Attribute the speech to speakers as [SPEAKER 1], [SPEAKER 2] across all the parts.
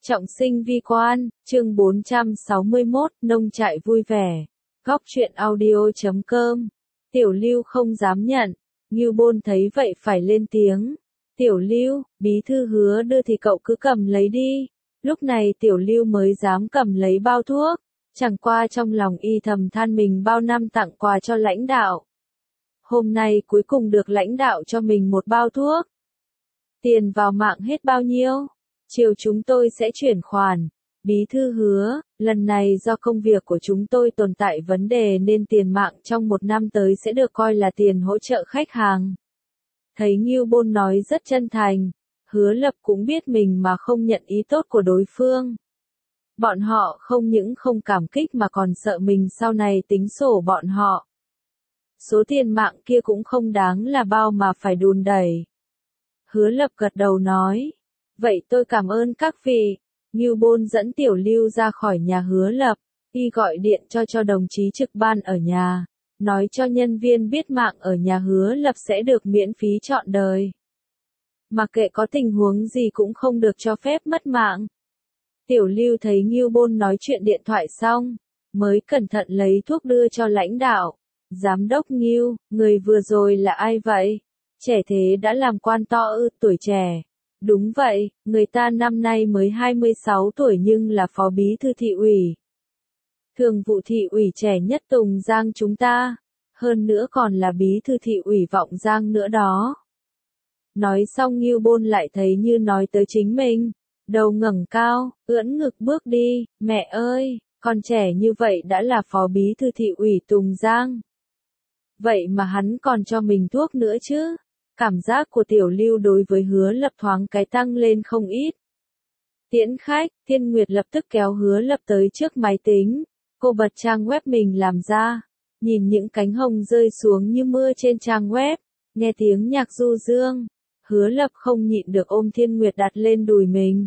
[SPEAKER 1] Trọng sinh vi quan, chương 461, nông trại vui vẻ. Góc truyện audio.com. Tiểu Lưu không dám nhận, Ngưu Bôn thấy vậy phải lên tiếng. Tiểu Lưu, bí thư hứa đưa thì cậu cứ cầm lấy đi. Lúc này Tiểu Lưu mới dám cầm lấy bao thuốc, chẳng qua trong lòng y thầm than mình bao năm tặng quà cho lãnh đạo. Hôm nay cuối cùng được lãnh đạo cho mình một bao thuốc. Tiền vào mạng hết bao nhiêu? Chiều chúng tôi sẽ chuyển khoản. Bí thư hứa, lần này do công việc của chúng tôi tồn tại vấn đề nên tiền mạng trong một năm tới sẽ được coi là tiền hỗ trợ khách hàng. Thấy Ngưu Bôn nói rất chân thành, Hứa Lập cũng biết mình mà không nhận ý tốt của đối phương. Bọn họ không những không cảm kích mà còn sợ mình sau này tính sổ bọn họ. Số tiền mạng kia cũng không đáng là bao mà phải đùn đẩy. Hứa Lập gật đầu nói. Vậy tôi cảm ơn các vị. Ngưu Bôn dẫn Tiểu Lưu ra khỏi nhà Hứa Lập, y gọi điện cho đồng chí trực ban ở nhà, nói cho nhân viên biết mạng ở nhà Hứa Lập sẽ được miễn phí trọn đời. Mặc kệ có tình huống gì cũng không được cho phép mất mạng. Tiểu Lưu thấy Ngưu Bôn nói chuyện điện thoại xong, mới cẩn thận lấy thuốc đưa cho lãnh đạo. Giám đốc Ngưu, người vừa rồi là ai vậy? Trẻ thế đã làm quan to ư? Tuổi trẻ. Đúng vậy, người ta năm nay mới 26 tuổi nhưng là phó bí thư thị ủy. Thường vụ thị ủy trẻ nhất Tùng Giang chúng ta, hơn nữa còn là bí thư thị ủy Vọng Giang nữa đó. Nói xong Ngưu Bôn lại thấy như nói tới chính mình, đầu ngẩng cao, ưỡn ngực bước đi, mẹ ơi, con trẻ như vậy đã là phó bí thư thị ủy Tùng Giang. Vậy mà hắn còn cho mình thuốc nữa chứ. Cảm giác của Tiểu Lưu đối với Hứa Lập thoáng cái tăng lên không ít. Tiễn khách, Thiên Nguyệt lập tức kéo Hứa Lập tới trước máy tính. Cô bật trang web mình làm ra, nhìn những cánh hồng rơi xuống như mưa trên trang web, nghe tiếng nhạc du dương. Hứa Lập không nhịn được ôm Thiên Nguyệt đặt lên đùi mình.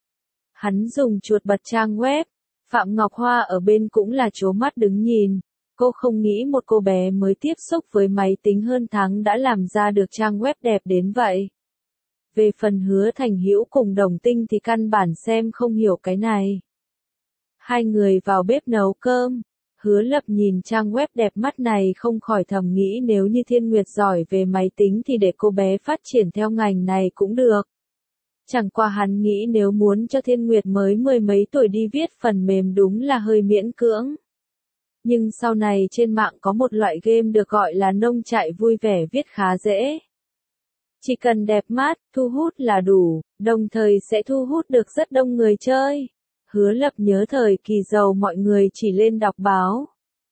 [SPEAKER 1] Hắn dùng chuột bật trang web, Phạm Ngọc Hoa ở bên cũng là trố mắt đứng nhìn. Cô không nghĩ một cô bé mới tiếp xúc với máy tính hơn tháng đã làm ra được trang web đẹp đến vậy. Về phần Hứa Thành Hữu cùng Đồng Tinh thì căn bản xem không hiểu cái này. Hai người vào bếp nấu cơm. Hứa Lập nhìn trang web đẹp mắt này không khỏi thầm nghĩ nếu như Thiên Nguyệt giỏi về máy tính thì để cô bé phát triển theo ngành này cũng được. Chẳng qua hắn nghĩ nếu muốn cho Thiên Nguyệt mới mười mấy tuổi đi viết phần mềm đúng là hơi miễn cưỡng. Nhưng sau này trên mạng có một loại game được gọi là nông trại vui vẻ viết khá dễ. Chỉ cần đẹp mắt, thu hút là đủ, đồng thời sẽ thu hút được rất đông người chơi. Hứa Lập nhớ thời kỳ giàu mọi người chỉ lên đọc báo,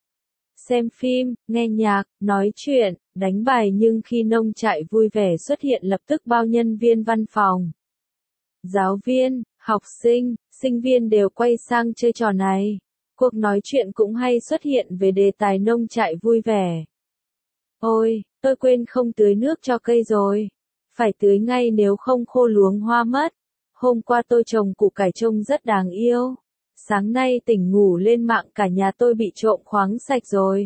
[SPEAKER 1] xem phim, nghe nhạc, nói chuyện, đánh bài nhưng khi nông trại vui vẻ xuất hiện lập tức bao nhân viên văn phòng, giáo viên, học sinh, sinh viên đều quay sang chơi trò này. Cuộc nói chuyện cũng hay xuất hiện về đề tài nông trại vui vẻ. Ôi, tôi quên không tưới nước cho cây rồi. Phải tưới ngay nếu không khô luống hoa mất. Hôm qua tôi trồng củ cải trông rất đáng yêu. Sáng nay tỉnh ngủ lên mạng cả nhà tôi bị trộm khoáng sạch rồi.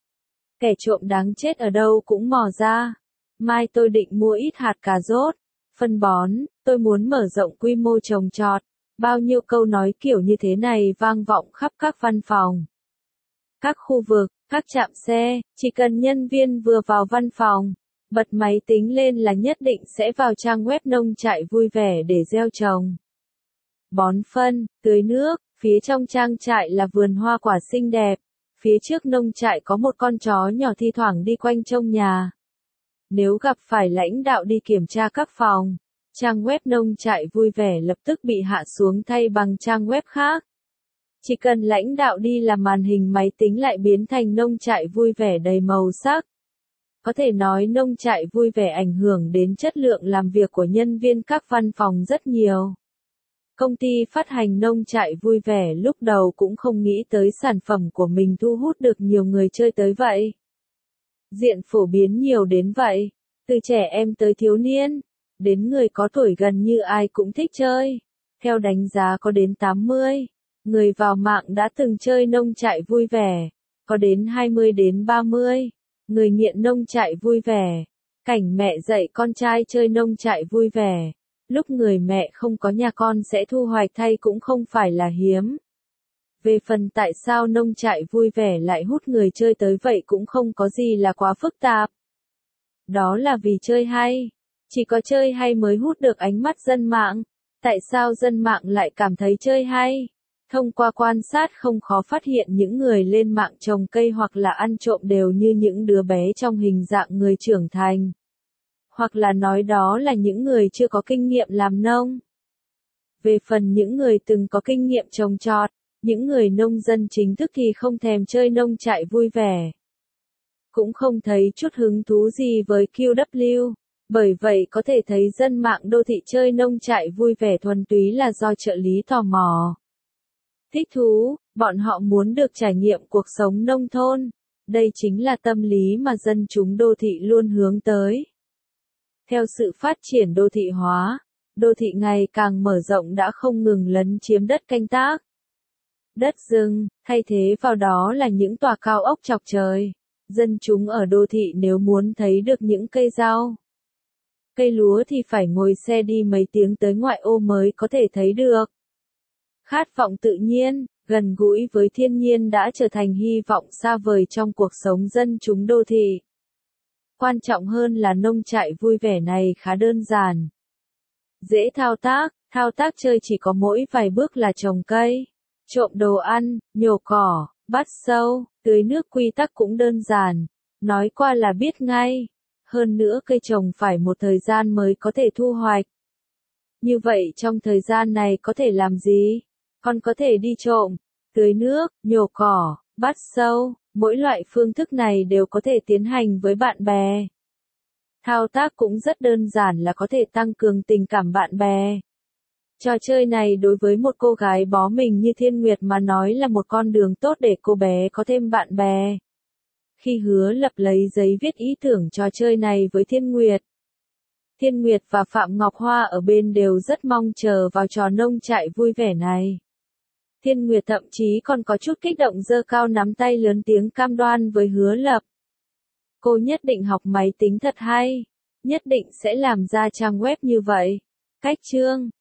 [SPEAKER 1] Kẻ trộm đáng chết ở đâu cũng mò ra. Mai tôi định mua ít hạt cà rốt, phân bón, tôi muốn mở rộng quy mô trồng trọt. Bao nhiêu câu nói kiểu như thế này vang vọng khắp các văn phòng, các khu vực, các trạm xe, chỉ cần nhân viên vừa vào văn phòng, bật máy tính lên là nhất định sẽ vào trang web nông trại vui vẻ để gieo trồng, bón phân, tưới nước. Phía trong trang trại là vườn hoa quả xinh đẹp, phía trước nông trại có một con chó nhỏ thi thoảng đi quanh trong nhà. Nếu gặp phải lãnh đạo đi kiểm tra các phòng, trang web nông trại vui vẻ lập tức bị hạ xuống thay bằng trang web khác. Chỉ cần lãnh đạo đi là màn hình máy tính lại biến thành nông trại vui vẻ đầy màu sắc. Có thể nói nông trại vui vẻ ảnh hưởng đến chất lượng làm việc của nhân viên các văn phòng rất nhiều. Công ty phát hành nông trại vui vẻ lúc đầu cũng không nghĩ tới sản phẩm của mình thu hút được nhiều người chơi tới vậy. Diện phổ biến nhiều đến vậy, từ trẻ em tới thiếu niên, đến người có tuổi gần như ai cũng thích chơi. Theo đánh giá có đến 80 người vào mạng đã từng chơi nông trại vui vẻ, có đến 20 đến 30 người nghiện nông trại vui vẻ. Cảnh mẹ dạy con trai chơi nông trại vui vẻ, lúc người mẹ không có nhà con sẽ thu hoạch thay cũng không phải là hiếm. Về phần tại sao nông trại vui vẻ lại hút người chơi tới vậy cũng không có gì là quá phức tạp. Đó là vì chơi hay. Chỉ có chơi hay mới hút được ánh mắt dân mạng. Tại sao dân mạng lại cảm thấy chơi hay? Thông qua quan sát không khó phát hiện những người lên mạng trồng cây hoặc là ăn trộm đều như những đứa bé trong hình dạng người trưởng thành. Hoặc là nói đó là những người chưa có kinh nghiệm làm nông. Về phần những người từng có kinh nghiệm trồng trọt, những người nông dân chính thức thì không thèm chơi nông trại vui vẻ. Cũng không thấy chút hứng thú gì với QW. Bởi vậy có thể thấy dân mạng đô thị chơi nông trại vui vẻ thuần túy là do trợ lý tò mò. Thích thú, bọn họ muốn được trải nghiệm cuộc sống nông thôn. Đây chính là tâm lý mà dân chúng đô thị luôn hướng tới. Theo sự phát triển đô thị hóa, đô thị ngày càng mở rộng đã không ngừng lấn chiếm đất canh tác. Đất rừng, thay thế vào đó là những tòa cao ốc chọc trời. Dân chúng ở đô thị nếu muốn thấy được những cây rau, cây lúa thì phải ngồi xe đi mấy tiếng tới ngoại ô mới có thể thấy được. Khát vọng tự nhiên, gần gũi với thiên nhiên đã trở thành hy vọng xa vời trong cuộc sống dân chúng đô thị. Quan trọng hơn là nông trại vui vẻ này khá đơn giản. Dễ thao tác chơi chỉ có mỗi vài bước là trồng cây, trộm đồ ăn, nhổ cỏ, bắt sâu, tưới nước, quy tắc cũng đơn giản, nói qua là biết ngay. Hơn nữa cây trồng phải một thời gian mới có thể thu hoạch. Như vậy trong thời gian này có thể làm gì? Con có thể đi trộm, tưới nước, nhổ cỏ, bắt sâu, mỗi loại phương thức này đều có thể tiến hành với bạn bè. Thao tác cũng rất đơn giản là có thể tăng cường tình cảm bạn bè. Trò chơi này đối với một cô gái bó mình như Thiên Nguyệt mà nói là một con đường tốt để cô bé có thêm bạn bè. Khi Hứa Lập lấy giấy viết ý tưởng trò chơi này với Thiên Nguyệt và Phạm Ngọc Hoa ở bên đều rất mong chờ vào trò nông trại vui vẻ này. Thiên Nguyệt thậm chí còn có chút kích động giơ cao nắm tay lớn tiếng cam đoan với Hứa Lập. Cô nhất định học máy tính thật hay, nhất định sẽ làm ra trang web như vậy. Cách chương